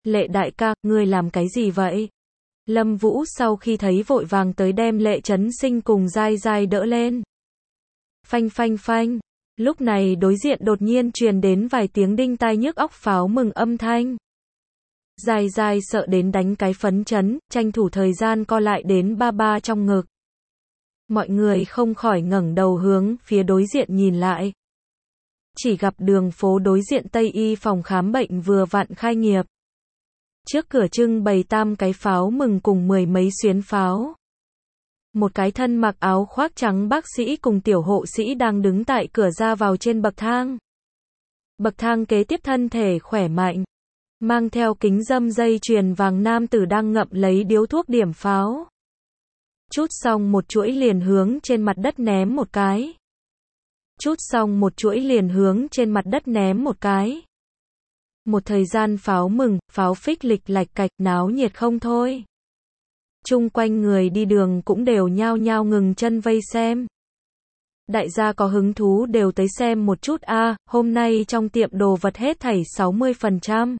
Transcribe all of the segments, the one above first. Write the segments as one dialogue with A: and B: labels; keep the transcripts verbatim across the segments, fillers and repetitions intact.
A: Lệ đại ca, ngươi làm cái gì vậy? Lâm Vũ sau khi thấy vội vàng tới đem Lệ Chấn Sinh cùng Giai Giai đỡ lên. Phanh phanh phanh. Lúc này đối diện đột nhiên truyền đến vài tiếng đinh tai nhức óc pháo mừng âm thanh. Giai Giai sợ đến đánh cái phấn chấn, tranh thủ thời gian co lại đến ba ba trong ngực. Mọi người không khỏi ngẩng đầu hướng phía đối diện nhìn lại. Chỉ gặp đường phố đối diện Tây Y phòng khám bệnh vừa vặn khai nghiệp. Trước cửa trưng bày tam cái pháo mừng cùng mười mấy xuyến pháo. Một cái thân mặc áo khoác trắng bác sĩ cùng tiểu hộ sĩ đang đứng tại cửa ra vào trên bậc thang. Bậc thang kế tiếp thân thể khỏe mạnh, mang theo kính râm dây chuyền vàng nam tử đang ngậm lấy điếu thuốc điểm pháo. Chút xong một chuỗi liền hướng trên mặt đất ném một cái. Chút xong một chuỗi liền hướng trên mặt đất ném một cái. Một thời gian pháo mừng, pháo phích lịch lạch cạch náo nhiệt không thôi. Chung quanh người đi đường cũng đều nhao nhao ngừng chân vây xem. Đại gia có hứng thú đều tới xem một chút a, à, hôm nay trong tiệm đồ vật hết thảy sáu mươi phần trăm.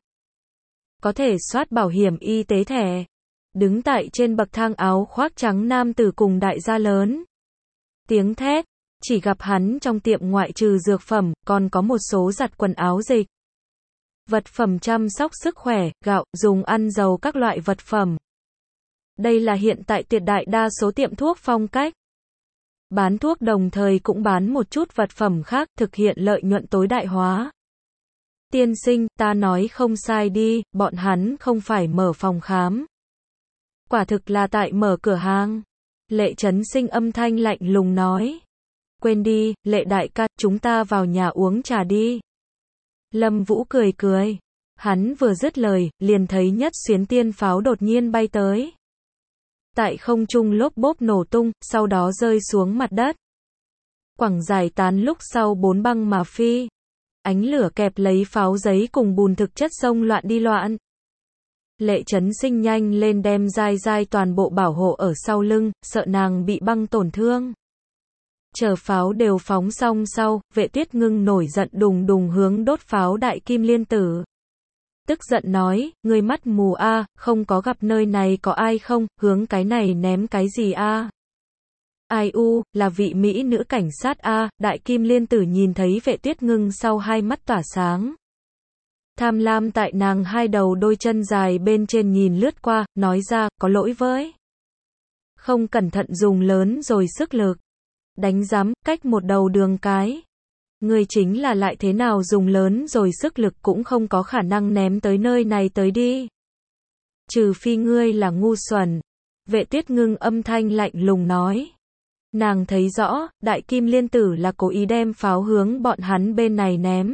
A: Có thể soát bảo hiểm y tế thẻ. Đứng tại trên bậc thang áo khoác trắng nam tử cùng đại gia lớn tiếng thét, chỉ gặp hắn trong tiệm ngoại trừ dược phẩm, còn có một số giặt quần áo dịch. Vật phẩm chăm sóc sức khỏe, gạo, dùng ăn dầu các loại vật phẩm. Đây là hiện tại tuyệt đại đa số tiệm thuốc phong cách. Bán thuốc đồng thời cũng bán một chút vật phẩm khác, thực hiện lợi nhuận tối đại hóa. Tiên sinh, ta nói không sai đi, bọn hắn không phải mở phòng khám. Quả thực là tại mở cửa hàng. Lệ Chấn Sinh âm thanh lạnh lùng nói. Quên đi, Lệ đại ca, chúng ta vào nhà uống trà đi. Lâm Vũ cười cười. Hắn vừa dứt lời, liền thấy nhất xuyến tiên pháo đột nhiên bay tới. Tại không trung lốp bốp nổ tung, sau đó rơi xuống mặt đất. Quẳng giải tán lúc sau bốn băng mà phi. Ánh lửa kẹp lấy pháo giấy cùng bùn thực chất xông loạn đi loạn. Lệ Chấn Sinh nhanh lên đem Giai Giai toàn bộ bảo hộ ở sau lưng, sợ nàng bị băng tổn thương. Chờ pháo đều phóng xong sau, Vệ Tuyết Ngưng nổi giận đùng đùng hướng đốt pháo Đại Kim Liên Tử. Tức giận nói, ngươi mắt mù a, à, không có gặp nơi này có ai không, hướng cái này ném cái gì a? À? Ai u, là vị mỹ nữ cảnh sát a, à, Đại Kim Liên Tử nhìn thấy Vệ Tuyết Ngưng sau hai mắt tỏa sáng. Tham lam tại nàng hai đầu đôi chân dài bên trên nhìn lướt qua, nói ra, có lỗi với. Không cẩn thận dùng lớn rồi sức lực. Đánh giám, cách một đầu đường cái. Ngươi chính là lại thế nào dùng lớn rồi sức lực cũng không có khả năng ném tới nơi này tới đi. Trừ phi ngươi là ngu xuẩn. Vệ Tuyết Ngưng âm thanh lạnh lùng nói. Nàng thấy rõ, Đại Kim Liên Tử là cố ý đem pháo hướng bọn hắn bên này ném.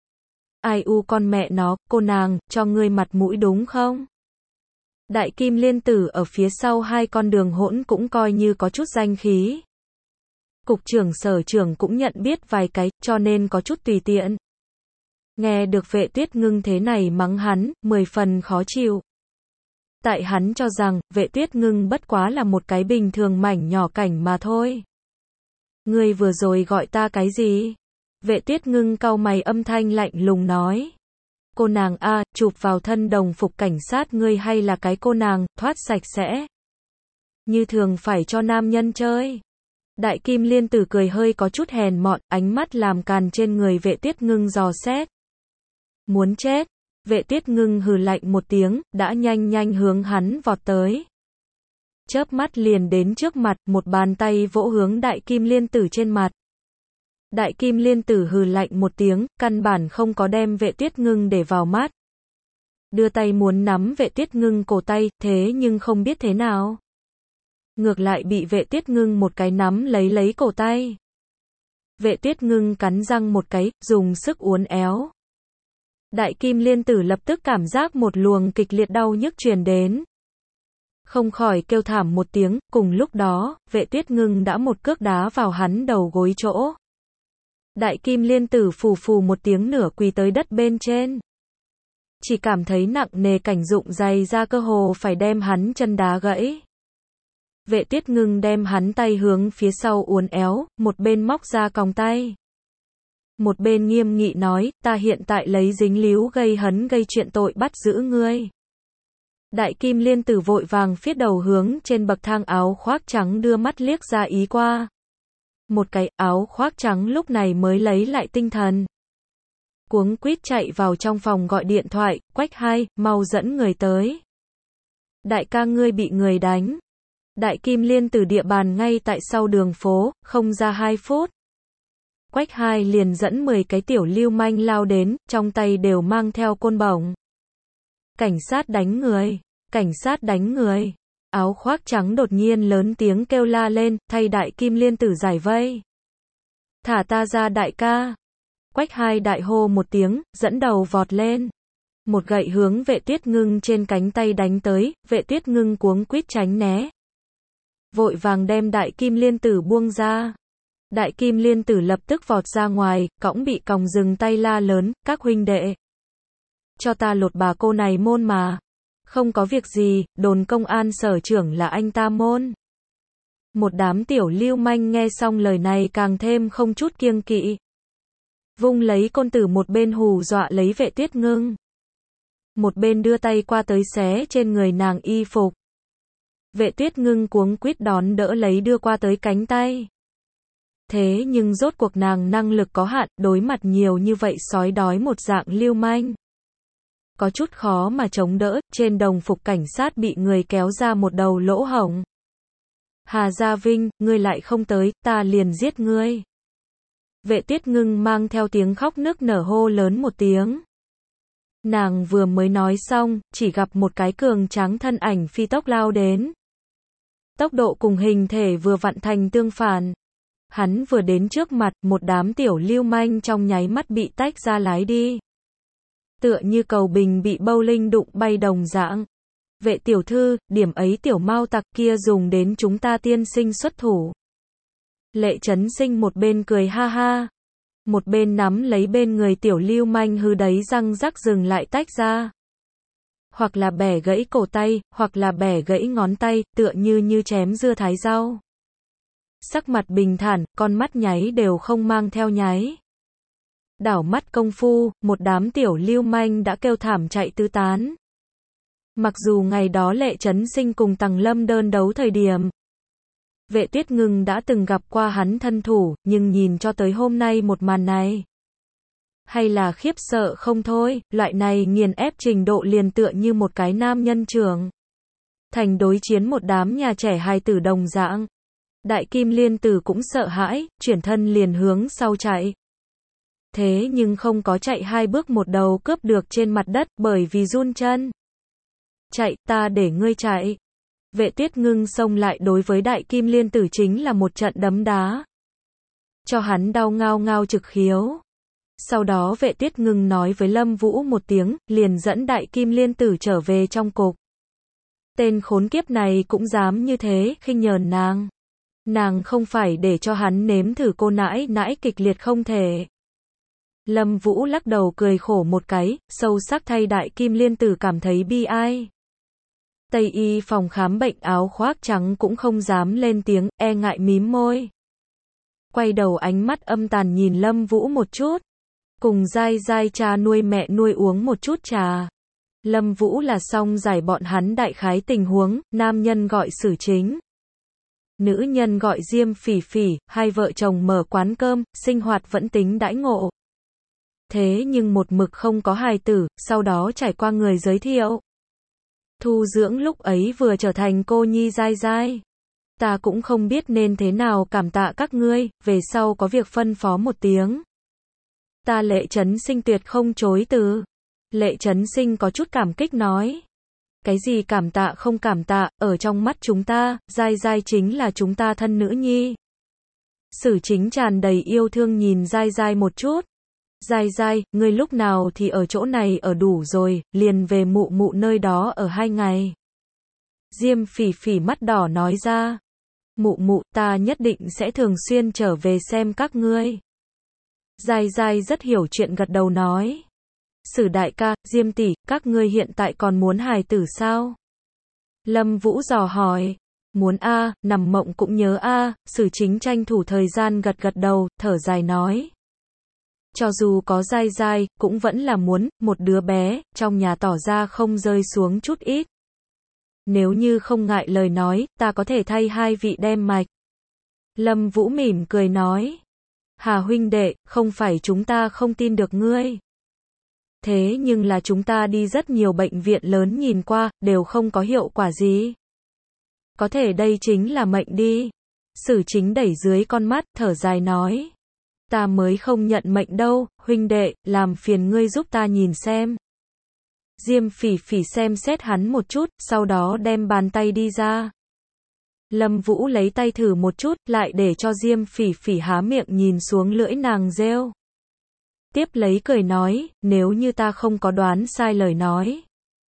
A: Ai u con mẹ nó, cô nàng, cho ngươi mặt mũi đúng không? Đại Kim Liên Tử ở phía sau hai con đường hỗn cũng coi như có chút danh khí. Cục trưởng sở trưởng cũng nhận biết vài cái, cho nên có chút tùy tiện. Nghe được Vệ Tuyết Ngưng thế này mắng hắn, mười phần khó chịu. Tại hắn cho rằng, Vệ Tuyết Ngưng bất quá là một cái bình thường mảnh nhỏ cảnh mà thôi. Ngươi vừa rồi gọi ta cái gì? Vệ Tuyết Ngưng cau mày âm thanh lạnh lùng nói. Cô nàng a, chụp vào thân đồng phục cảnh sát ngươi hay là cái cô nàng, thoát sạch sẽ. Như thường phải cho nam nhân chơi. Đại Kim Liên Tử cười hơi có chút hèn mọn, ánh mắt làm càn trên người Vệ Tuyết Ngưng dò xét. Muốn chết. Vệ Tuyết Ngưng hừ lạnh một tiếng, đã nhanh nhanh hướng hắn vọt tới. Chớp mắt liền đến trước mặt, một bàn tay vỗ hướng Đại Kim Liên Tử trên mặt. Đại Kim Liên Tử hừ lạnh một tiếng, căn bản không có đem Vệ Tuyết Ngưng để vào mắt. Đưa tay muốn nắm Vệ Tuyết Ngưng cổ tay, thế nhưng không biết thế nào. Ngược lại bị Vệ Tuyết Ngưng một cái nắm lấy lấy cổ tay. Vệ Tuyết Ngưng cắn răng một cái, dùng sức uốn éo. Đại Kim Liên Tử lập tức cảm giác một luồng kịch liệt đau nhức truyền đến. Không khỏi kêu thảm một tiếng, cùng lúc đó, Vệ Tuyết Ngưng đã một cước đá vào hắn đầu gối chỗ. Đại Kim Liên Tử phù phù một tiếng nửa quỳ tới đất bên trên. Chỉ cảm thấy nặng nề cảnh dụng dày ra cơ hồ phải đem hắn chân đá gãy. Vệ Tuyết Ngưng đem hắn tay hướng phía sau uốn éo, một bên móc ra còng tay. Một bên nghiêm nghị nói, ta hiện tại lấy dính líu gây hấn gây chuyện tội bắt giữ ngươi. Đại Kim Liên Tử vội vàng phiết đầu hướng trên bậc thang áo khoác trắng đưa mắt liếc ra ý qua. Một cái áo khoác trắng lúc này mới lấy lại tinh thần. Cuống quýt chạy vào trong phòng gọi điện thoại, Quách hai, mau dẫn người tới. Đại ca ngươi bị người đánh. Đại Kim Liên Tử địa bàn ngay tại sau đường phố, không ra hai phút. Quách hai liền dẫn mười cái tiểu lưu manh lao đến, trong tay đều mang theo côn bổng. Cảnh sát đánh người, cảnh sát đánh người. Áo khoác trắng đột nhiên lớn tiếng kêu la lên, thay Đại Kim Liên Tử giải vây. Thả ta ra đại ca. Quách hai đại hô một tiếng, dẫn đầu vọt lên. Một gậy hướng Vệ Tuyết Ngưng trên cánh tay đánh tới, Vệ Tuyết Ngưng cuống quýt tránh né. Vội vàng đem Đại Kim Liên Tử buông ra. Đại Kim Liên Tử lập tức vọt ra ngoài, cõng bị còng dừng tay la lớn, các huynh đệ. Cho ta lột bà cô này môn mà. Không có việc gì, đồn công an sở trưởng là anh ta môn. Một đám tiểu lưu manh nghe xong lời này càng thêm không chút kiêng kỵ. Vung lấy côn tử một bên hù dọa lấy Vệ Tuyết Ngưng. Một bên đưa tay qua tới xé trên người nàng y phục. Vệ Tuyết Ngưng cuống quýt đón đỡ lấy đưa qua tới cánh tay. Thế nhưng rốt cuộc nàng năng lực có hạn, đối mặt nhiều như vậy sói đói một dạng lưu manh. Có chút khó mà chống đỡ, trên đồng phục cảnh sát bị người kéo ra một đầu lỗ hổng. Hà Gia Vinh, ngươi lại không tới, ta liền giết ngươi. Vệ Tuyết Ngưng mang theo tiếng khóc nức nở hô lớn một tiếng. Nàng vừa mới nói xong, chỉ gặp một cái cường tráng thân ảnh phi tốc lao đến. Tốc độ cùng hình thể vừa vặn thành tương phản. Hắn vừa đến trước mặt, một đám tiểu lưu manh trong nháy mắt bị tách ra lái đi. Tựa như cầu bình bị bowling đụng bay đồng dạng. Vệ tiểu thư, điểm ấy tiểu mao tặc kia dùng đến chúng ta tiên sinh xuất thủ. Lệ Chấn Sinh một bên cười ha ha. Một bên nắm lấy bên người tiểu lưu manh hư đấy răng rắc dừng lại tách ra. Hoặc là bẻ gãy cổ tay, hoặc là bẻ gãy ngón tay, tựa như như chém dưa thái rau. Sắc mặt bình thản, con mắt nháy đều không mang theo nháy. Đảo mắt công phu, một đám tiểu lưu manh đã kêu thảm chạy tứ tán. Mặc dù ngày đó Lệ Chấn Sinh cùng Tằng Lâm đơn đấu thời điểm, Vệ Tuyết Ngưng đã từng gặp qua hắn thân thủ, nhưng nhìn cho tới hôm nay một màn này. Hay là khiếp sợ không thôi, loại này nghiền ép trình độ liền tựa như một cái nam nhân trưởng. Thành đối chiến một đám nhà trẻ hài tử đồng dạng. Đại Kim Liên Tử cũng sợ hãi, chuyển thân liền hướng sau chạy. Thế nhưng không có chạy hai bước một đầu cướp được trên mặt đất bởi vì run chân. Chạy, ta để ngươi chạy. Vệ Tuyết Ngưng xông lại đối với Đại Kim Liên Tử chính là một trận đấm đá. Cho hắn đau ngao ngao trực khiếu. Sau đó Vệ Tuyết Ngưng nói với Lâm Vũ một tiếng, liền dẫn Đại Kim Liên Tử trở về trong cục. Tên khốn kiếp này cũng dám như thế, khinh nhờn nàng. Nàng không phải để cho hắn nếm thử cô nãi nãi kịch liệt không thể. Lâm Vũ lắc đầu cười khổ một cái, sâu sắc thay Đại Kim Liên Tử cảm thấy bi ai. Tây y phòng khám bệnh áo khoác trắng cũng không dám lên tiếng, e ngại mím môi. Quay đầu ánh mắt âm tàn nhìn Lâm Vũ một chút. Cùng dai dai cha nuôi mẹ nuôi uống một chút trà. Lâm Vũ là xong giải bọn hắn đại khái tình huống, nam nhân gọi Sử Chính. Nữ nhân gọi Diêm Phỉ Phỉ, hai vợ chồng mở quán cơm, sinh hoạt vẫn tính đãi ngộ. Thế nhưng một mực không có hài tử, sau đó trải qua người giới thiệu. Thu dưỡng lúc ấy vừa trở thành cô nhi dai dai. Ta cũng không biết nên thế nào cảm tạ các ngươi, về sau có việc phân phó một tiếng. Ta Lệ Chấn Sinh tuyệt không chối từ. Lệ Chấn Sinh có chút cảm kích nói. Cái gì cảm tạ không cảm tạ, ở trong mắt chúng ta, dai dai chính là chúng ta thân nữ nhi. Sử Chính tràn đầy yêu thương nhìn dai dai một chút. Dai dai, ngươi lúc nào thì ở chỗ này ở đủ rồi, liền về mụ mụ nơi đó ở hai ngày. Diêm Phỉ Phỉ mắt đỏ nói ra. Mụ mụ, ta nhất định sẽ thường xuyên trở về xem các ngươi. Dai dai rất hiểu chuyện gật đầu nói. Sử đại ca, Diêm tỷ, các ngươi hiện tại còn muốn hài tử sao? Lâm Vũ dò hỏi. Muốn a, nằm mộng cũng nhớ a, Sử Chính tranh thủ thời gian gật gật đầu, thở dài nói. Cho dù có dai dai, cũng vẫn là muốn, một đứa bé, trong nhà tỏ ra không rơi xuống chút ít. Nếu như không ngại lời nói, ta có thể thay hai vị đem mạch. Lâm Vũ mỉm cười nói. Hà huynh đệ, không phải chúng ta không tin được ngươi. Thế nhưng là chúng ta đi rất nhiều bệnh viện lớn nhìn qua, đều không có hiệu quả gì. Có thể đây chính là mệnh đi. Sử Chính đẩy dưới con mắt, thở dài nói. Ta mới không nhận mệnh đâu, huynh đệ, làm phiền ngươi giúp ta nhìn xem. Diêm Phỉ Phỉ xem xét hắn một chút, sau đó đem bàn tay đi ra. Lâm Vũ lấy tay thử một chút, lại để cho Diêm Phỉ Phỉ há miệng nhìn xuống lưỡi nàng rêu. Tiếp lấy cười nói, nếu như ta không có đoán sai lời nói.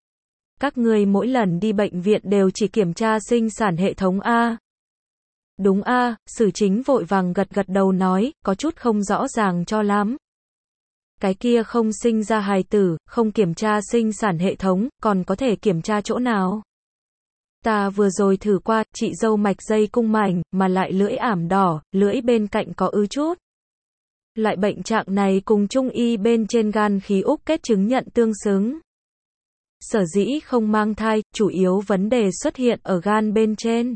A: Các ngươi mỗi lần đi bệnh viện đều chỉ kiểm tra sinh sản hệ thống A. Đúng A, Sử Chính vội vàng gật gật đầu nói, có chút không rõ ràng cho lắm. Cái kia không sinh ra hài tử, không kiểm tra sinh sản hệ thống, còn có thể kiểm tra chỗ nào? Ta vừa rồi thử qua, chị dâu mạch dây cung mảnh, mà lại lưỡi ảm đỏ, lưỡi bên cạnh có ứ chút. Loại bệnh trạng này cùng trung y bên trên gan khí úc kết chứng nhận tương xứng. Sở dĩ không mang thai, chủ yếu vấn đề xuất hiện ở gan bên trên.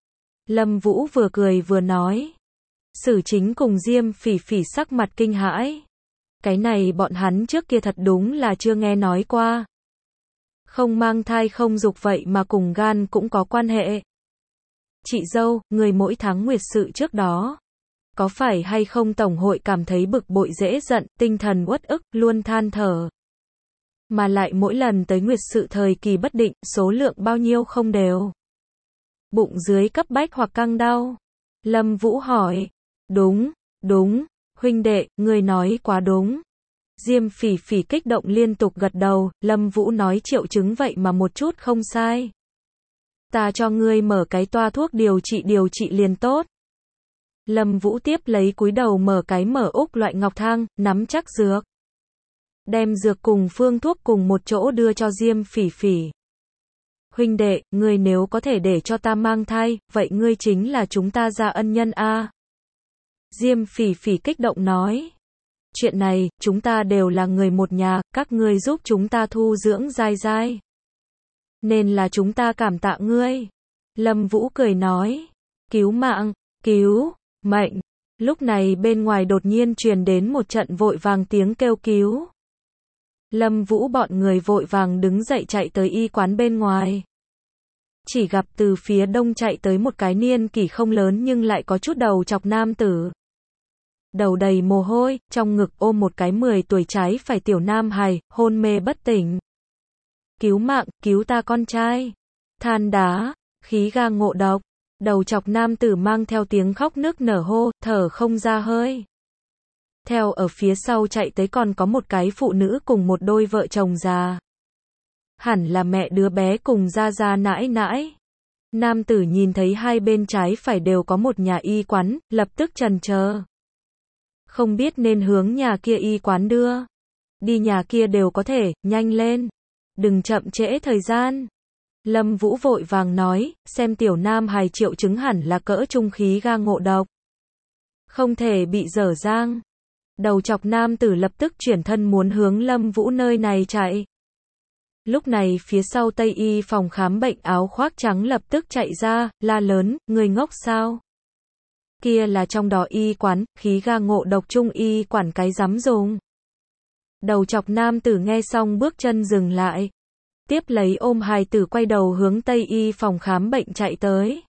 A: Lâm Vũ vừa cười vừa nói. Sử Chính cùng Diêm Phỉ Phỉ sắc mặt kinh hãi. Cái này bọn hắn trước kia thật đúng là chưa nghe nói qua. Không mang thai không dục vậy mà cùng gan cũng có quan hệ. Chị dâu, người mỗi tháng nguyệt sự trước đó. Có phải hay không tổng hội cảm thấy bực bội dễ giận, tinh thần uất ức, luôn than thở. Mà lại mỗi lần tới nguyệt sự thời kỳ bất định, số lượng bao nhiêu không đều. Bụng dưới cấp bách hoặc căng đau. Lâm Vũ hỏi. Đúng, đúng, huynh đệ, người nói quá đúng. Diêm Phỉ Phỉ kích động liên tục gật đầu, Lâm Vũ nói triệu chứng vậy mà một chút không sai. Ta cho ngươi mở cái toa thuốc điều trị điều trị liền tốt. Lâm Vũ tiếp lấy cúi đầu mở cái mở úc loại ngọc thang, nắm chắc dược. Đem dược cùng phương thuốc cùng một chỗ đưa cho Diêm Phỉ Phỉ. Huynh đệ, ngươi nếu có thể để cho ta mang thai, vậy ngươi chính là chúng ta gia ân nhân a. Diêm Phỉ Phỉ kích động nói. Chuyện này, chúng ta đều là người một nhà, các ngươi giúp chúng ta thu dưỡng dai dai. Nên là chúng ta cảm tạ ngươi. Lâm Vũ cười nói. Cứu mạng, cứu, mệnh. Lúc này bên ngoài đột nhiên truyền đến một trận vội vàng tiếng kêu cứu. Lâm Vũ bọn người vội vàng đứng dậy chạy tới y quán bên ngoài. Chỉ gặp từ phía đông chạy tới một cái niên kỷ không lớn nhưng lại có chút đầu chọc nam tử. Đầu đầy mồ hôi, trong ngực ôm một cái mười tuổi trái phải tiểu nam hài, hôn mê bất tỉnh. Cứu mạng, cứu ta con trai. Than đá, khí ga ngộ độc. Đầu chọc nam tử mang theo tiếng khóc nức nở hô, thở không ra hơi. Theo ở phía sau chạy tới còn có một cái phụ nữ cùng một đôi vợ chồng già. Hẳn là mẹ đứa bé cùng gia gia nãi nãi. Nam tử nhìn thấy hai bên trái phải đều có một nhà y quán, lập tức chần chờ. Không biết nên hướng nhà kia y quán đưa. Đi nhà kia đều có thể, nhanh lên. Đừng chậm trễ thời gian. Lâm Vũ vội vàng nói, xem tiểu nam hài triệu chứng hẳn là cỡ trung khí ga ngộ độc. Không thể bị dở dang. Đầu chọc nam tử lập tức chuyển thân muốn hướng Lâm Vũ nơi này chạy. Lúc này phía sau Tây y phòng khám bệnh áo khoác trắng lập tức chạy ra, la lớn, người ngốc sao? Kia là trong đó y quán, khí ga ngộ độc trung y quản cái dám dùng. Đầu chọc nam tử nghe xong bước chân dừng lại. Tiếp lấy ôm hài tử quay đầu hướng Tây y phòng khám bệnh chạy tới.